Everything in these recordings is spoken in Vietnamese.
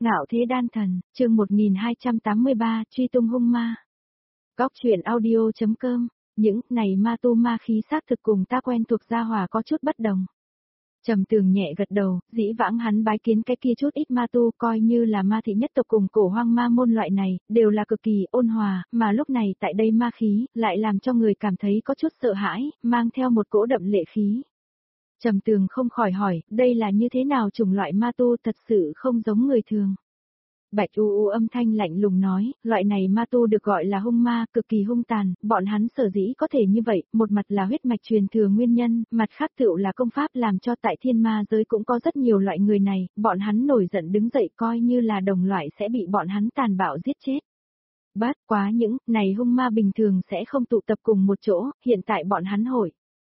Ngạo thế đan thần, chương 1283, truy tung hung ma. Góc truyện audio.com, những này ma tu ma khí xác thực cùng ta quen thuộc gia hỏa có chút bất đồng. Trầm Tường nhẹ gật đầu, dĩ vãng hắn bái kiến cái kia chút ít ma tu coi như là ma thị nhất tộc cùng cổ hoang ma môn loại này, đều là cực kỳ ôn hòa, mà lúc này tại đây ma khí, lại làm cho người cảm thấy có chút sợ hãi, mang theo một cỗ đậm lệ khí. Trầm Tường không khỏi hỏi, đây là như thế nào chủng loại ma tu thật sự không giống người thường. Bạch U âm thanh lạnh lùng nói, loại này ma tu được gọi là hung ma, cực kỳ hung tàn, bọn hắn sở dĩ có thể như vậy, một mặt là huyết mạch truyền thừa nguyên nhân, mặt khác tựu là công pháp làm cho tại thiên ma giới cũng có rất nhiều loại người này, bọn hắn nổi giận đứng dậy coi như là đồng loại sẽ bị bọn hắn tàn bạo giết chết. Bát quá những, này hung ma bình thường sẽ không tụ tập cùng một chỗ, hiện tại bọn hắn hội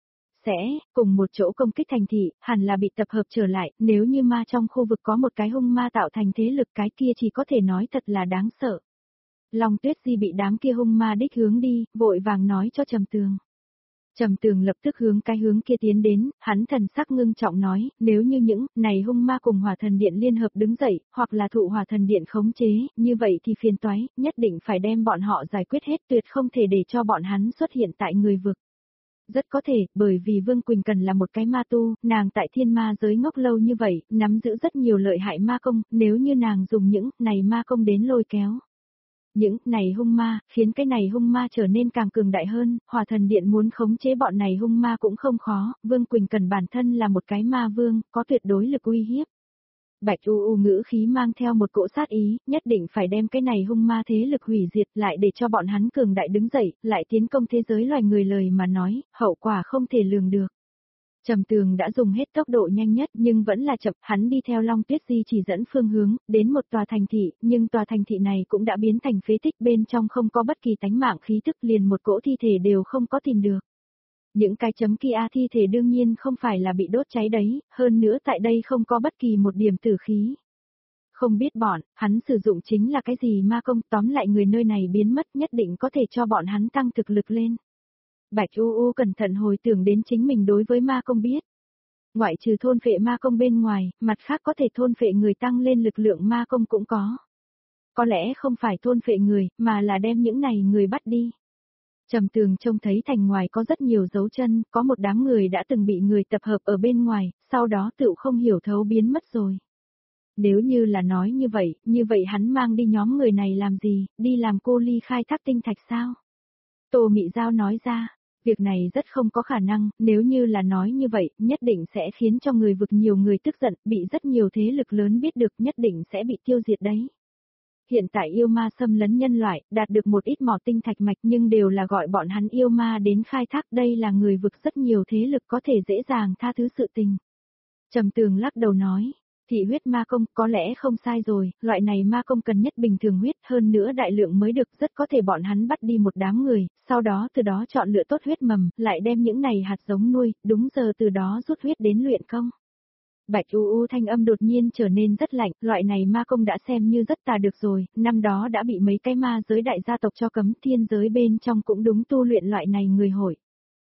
sẽ cùng một chỗ công kích thành thị, hẳn là bị tập hợp trở lại, nếu như ma trong khu vực có một cái hung ma tạo thành thế lực cái kia chỉ có thể nói thật là đáng sợ. Long Tuyết Di bị đám kia hung ma đích hướng đi, vội vàng nói cho Trầm Tường. Trầm Tường lập tức hướng cái hướng kia tiến đến, hắn thần sắc ngưng trọng nói, nếu như những này hung ma cùng Hỏa Thần Điện liên hợp đứng dậy, hoặc là thụ Hỏa Thần Điện khống chế, như vậy thì phiền toái, nhất định phải đem bọn họ giải quyết hết, tuyệt không thể để cho bọn hắn xuất hiện tại người vực. Rất có thể, bởi vì Vương Quỳnh Cần là một cái ma tu, nàng tại thiên ma giới ngốc lâu như vậy, nắm giữ rất nhiều lợi hại ma công, nếu như nàng dùng những này ma công đến lôi kéo. Những này hung ma, khiến cái này hung ma trở nên càng cường đại hơn, Hỏa Thần Điện muốn khống chế bọn này hung ma cũng không khó, Vương Quỳnh Cần bản thân là một cái ma vương, có tuyệt đối lực uy hiếp. Bạch U ngữ khí mang theo một cỗ sát ý, nhất định phải đem cái này hung ma thế lực hủy diệt lại để cho bọn hắn cường đại đứng dậy, lại tiến công thế giới loài người lời mà nói, hậu quả không thể lường được. Trầm Tường đã dùng hết tốc độ nhanh nhất nhưng vẫn là chậm, hắn đi theo Long Tuyết Di chỉ dẫn phương hướng, đến một tòa thành thị, nhưng tòa thành thị này cũng đã biến thành phế tích, bên trong không có bất kỳ tánh mạng khí tức, liền một cỗ thi thể đều không có tìm được. Những cái chấm kia thi thể đương nhiên không phải là bị đốt cháy đấy, hơn nữa tại đây không có bất kỳ một điểm tử khí. Không biết bọn, hắn sử dụng chính là cái gì ma công, tóm lại người nơi này biến mất nhất định có thể cho bọn hắn tăng thực lực lên. Bạch U cẩn thận hồi tưởng đến chính mình đối với ma công biết. Ngoại trừ thôn phệ ma công bên ngoài, mặt khác có thể thôn phệ người tăng lên lực lượng ma công cũng có. Có lẽ không phải thôn phệ người, mà là đem những này người bắt đi. Trầm Tường trông thấy thành ngoài có rất nhiều dấu chân, có một đám người đã từng bị người tập hợp ở bên ngoài, sau đó tựu không hiểu thấu biến mất rồi. Nếu như là nói như vậy hắn mang đi nhóm người này làm gì, đi làm cô ly khai thác tinh thạch sao? Tô Mị Giao nói ra, việc này rất không có khả năng, nếu như là nói như vậy, nhất định sẽ khiến cho người vực nhiều người tức giận, bị rất nhiều thế lực lớn biết được nhất định sẽ bị tiêu diệt đấy. Hiện tại yêu ma xâm lấn nhân loại, đạt được một ít mỏ tinh thạch mạch nhưng đều là gọi bọn hắn yêu ma đến khai thác, đây là người vực rất nhiều thế lực có thể dễ dàng tha thứ sự tình. Trầm Tường lắc đầu nói, thị huyết ma công có lẽ không sai rồi, loại này ma công cần nhất bình thường huyết, hơn nữa đại lượng mới được, rất có thể bọn hắn bắt đi một đám người, sau đó từ đó chọn lựa tốt huyết mầm, lại đem những này hạt giống nuôi, đúng giờ từ đó rút huyết đến luyện công. Bạch U thanh âm đột nhiên trở nên rất lạnh, loại này ma công đã xem như rất tà được rồi, năm đó đã bị mấy cái ma giới đại gia tộc cho cấm, thiên giới bên trong cũng đúng tu luyện loại này người hội.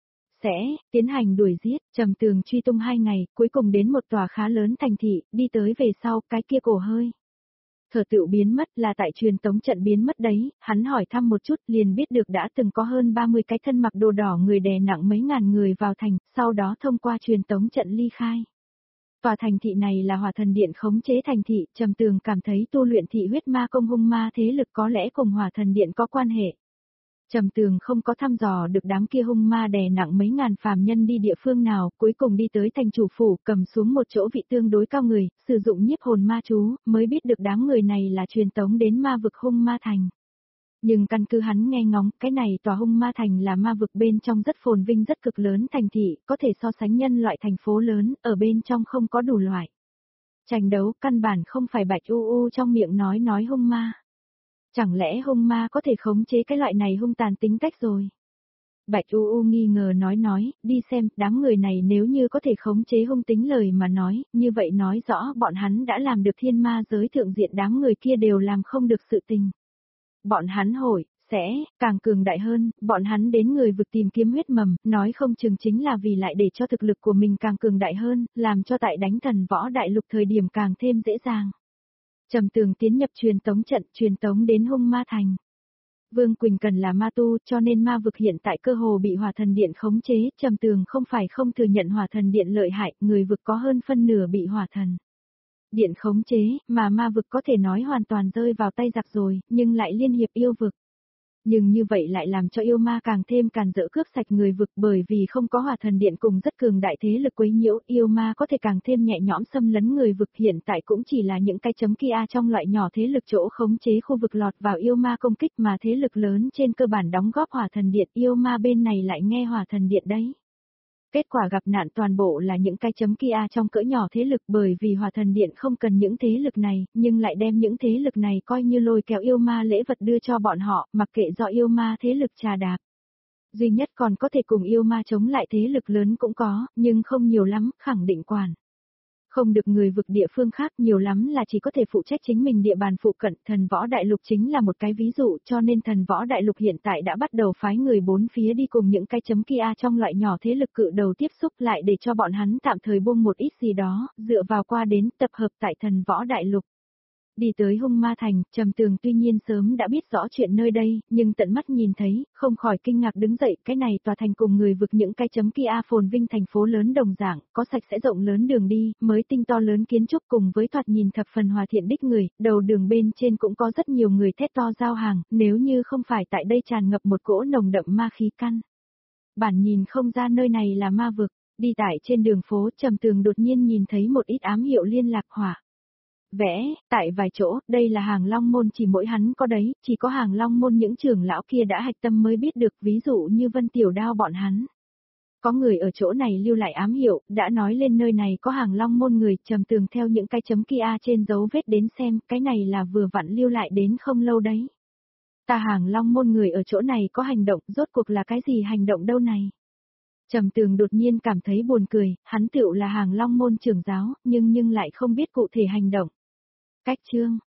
Sẽ tiến hành đuổi giết, Trầm Tường truy tung 2 ngày, cuối cùng đến một tòa khá lớn thành thị, đi tới về sau, cái kia cổ hơi thở tựu biến mất, là tại truyền tống trận biến mất đấy, hắn hỏi thăm một chút liền biết được đã từng có hơn 30 cái thân mặc đồ đỏ người đè nặng mấy ngàn người vào thành, sau đó thông qua truyền tống trận ly khai. Tòa thành thị này là Hỏa Thần Điện khống chế thành thị, Trầm Tường cảm thấy tu luyện thị huyết ma công hung ma thế lực có lẽ cùng Hỏa Thần Điện có quan hệ. Trầm Tường không có thăm dò được đám kia hung ma đè nặng mấy ngàn phàm nhân đi địa phương nào, cuối cùng đi tới thành chủ phủ, cầm xuống một chỗ vị tương đối cao người, sử dụng nhiếp hồn ma chú, mới biết được đám người này là truyền tống đến ma vực hung ma thành. Nhưng căn cứ hắn nghe ngóng, cái này tòa hung ma thành là ma vực bên trong rất phồn vinh rất cực lớn thành thị, có thể so sánh nhân loại thành phố lớn, ở bên trong không có đủ loại. Tranh đấu căn bản không phải Bạch U trong miệng nói hung ma. Chẳng lẽ hung ma có thể khống chế cái loại này hung tàn tính cách rồi? Bạch U nghi ngờ nói, đi xem, đám người này nếu như có thể khống chế hung tính lời mà nói, như vậy nói rõ bọn hắn đã làm được thiên ma giới thượng diện, đám người kia đều làm không được sự tình. Bọn hắn sẽ càng cường đại hơn, bọn hắn đến người vực tìm kiếm huyết mầm, nói không chừng chính là vì lại để cho thực lực của mình càng cường đại hơn, làm cho tại đánh thần võ đại lục thời điểm càng thêm dễ dàng. Trầm Tường tiến nhập truyền tống trận, truyền tống đến Hung Ma Thành. Vương Quỳnh Cần là ma tu, cho nên ma vực hiện tại cơ hồ bị Hỏa Thần Điện khống chế, Trầm Tường không phải không thừa nhận Hỏa Thần Điện lợi hại, người vực có hơn phân nửa bị Hỏa Thần Điện khống chế, mà ma vực có thể nói hoàn toàn rơi vào tay giặc rồi, nhưng lại liên hiệp yêu vực. Nhưng như vậy lại làm cho yêu ma càng thêm càn rỡ cướp sạch người vực, bởi vì không có Hỏa Thần Điện cùng rất cường đại thế lực quấy nhiễu, yêu ma có thể càng thêm nhẹ nhõm xâm lấn người vực, hiện tại cũng chỉ là những cái chấm kia trong loại nhỏ thế lực chỗ khống chế khu vực lọt vào yêu ma công kích, mà thế lực lớn trên cơ bản đóng góp Hỏa Thần Điện, yêu ma bên này lại nghe Hỏa Thần Điện đấy. Kết quả gặp nạn toàn bộ là những cái chấm kia trong cỡ nhỏ thế lực, bởi vì Hỏa Thần Điện không cần những thế lực này, nhưng lại đem những thế lực này coi như lôi kéo yêu ma lễ vật đưa cho bọn họ, mặc kệ do yêu ma thế lực trà đạp. Duy nhất còn có thể cùng yêu ma chống lại thế lực lớn cũng có, nhưng không nhiều lắm, khẳng định quản. Không được người vực địa phương khác, nhiều lắm là chỉ có thể phụ trách chính mình địa bàn phụ cận. Thần võ đại lục chính là một cái ví dụ, cho nên thần võ đại lục hiện tại đã bắt đầu phái người bốn phía đi cùng những cái chấm kia trong loại nhỏ thế lực cự đầu tiếp xúc lại để cho bọn hắn tạm thời buông một ít gì đó, dựa vào qua đến tập hợp tại thần võ đại lục. Đi tới Hung Ma Thành, Trầm Tường tuy nhiên sớm đã biết rõ chuyện nơi đây, nhưng tận mắt nhìn thấy, không khỏi kinh ngạc đứng dậy, cái này tòa thành cùng người vực những cái chấm kia phồn vinh thành phố lớn đồng dạng, có sạch sẽ rộng lớn đường đi, mới tinh to lớn kiến trúc cùng với thoạt nhìn thập phần hòa thiện đích người, đầu đường bên trên cũng có rất nhiều người thét to giao hàng, nếu như không phải tại đây tràn ngập một cỗ nồng đậm ma khí căn. Bản nhìn không ra nơi này là ma vực, đi tại trên đường phố Trầm Tường đột nhiên nhìn thấy một ít ám hiệu liên lạc hỏa. Vẽ, tại vài chỗ, đây là Hàng Long Môn, chỉ mỗi hắn có đấy, chỉ có Hàng Long Môn những trưởng lão kia đã hạch tâm mới biết được, ví dụ như Vân Tiểu Đao bọn hắn. Có người ở chỗ này lưu lại ám hiệu, đã nói lên nơi này có Hàng Long Môn người, Trầm Tường theo những cái chấm kia trên dấu vết đến xem, cái này là vừa vặn lưu lại đến không lâu đấy. Ta Hàng Long Môn người ở chỗ này có hành động, rốt cuộc là cái gì hành động đâu này? Trầm Tường đột nhiên cảm thấy buồn cười, hắn tựu là Hàng Long Môn trưởng giáo, nhưng lại không biết cụ thể hành động. Cách chương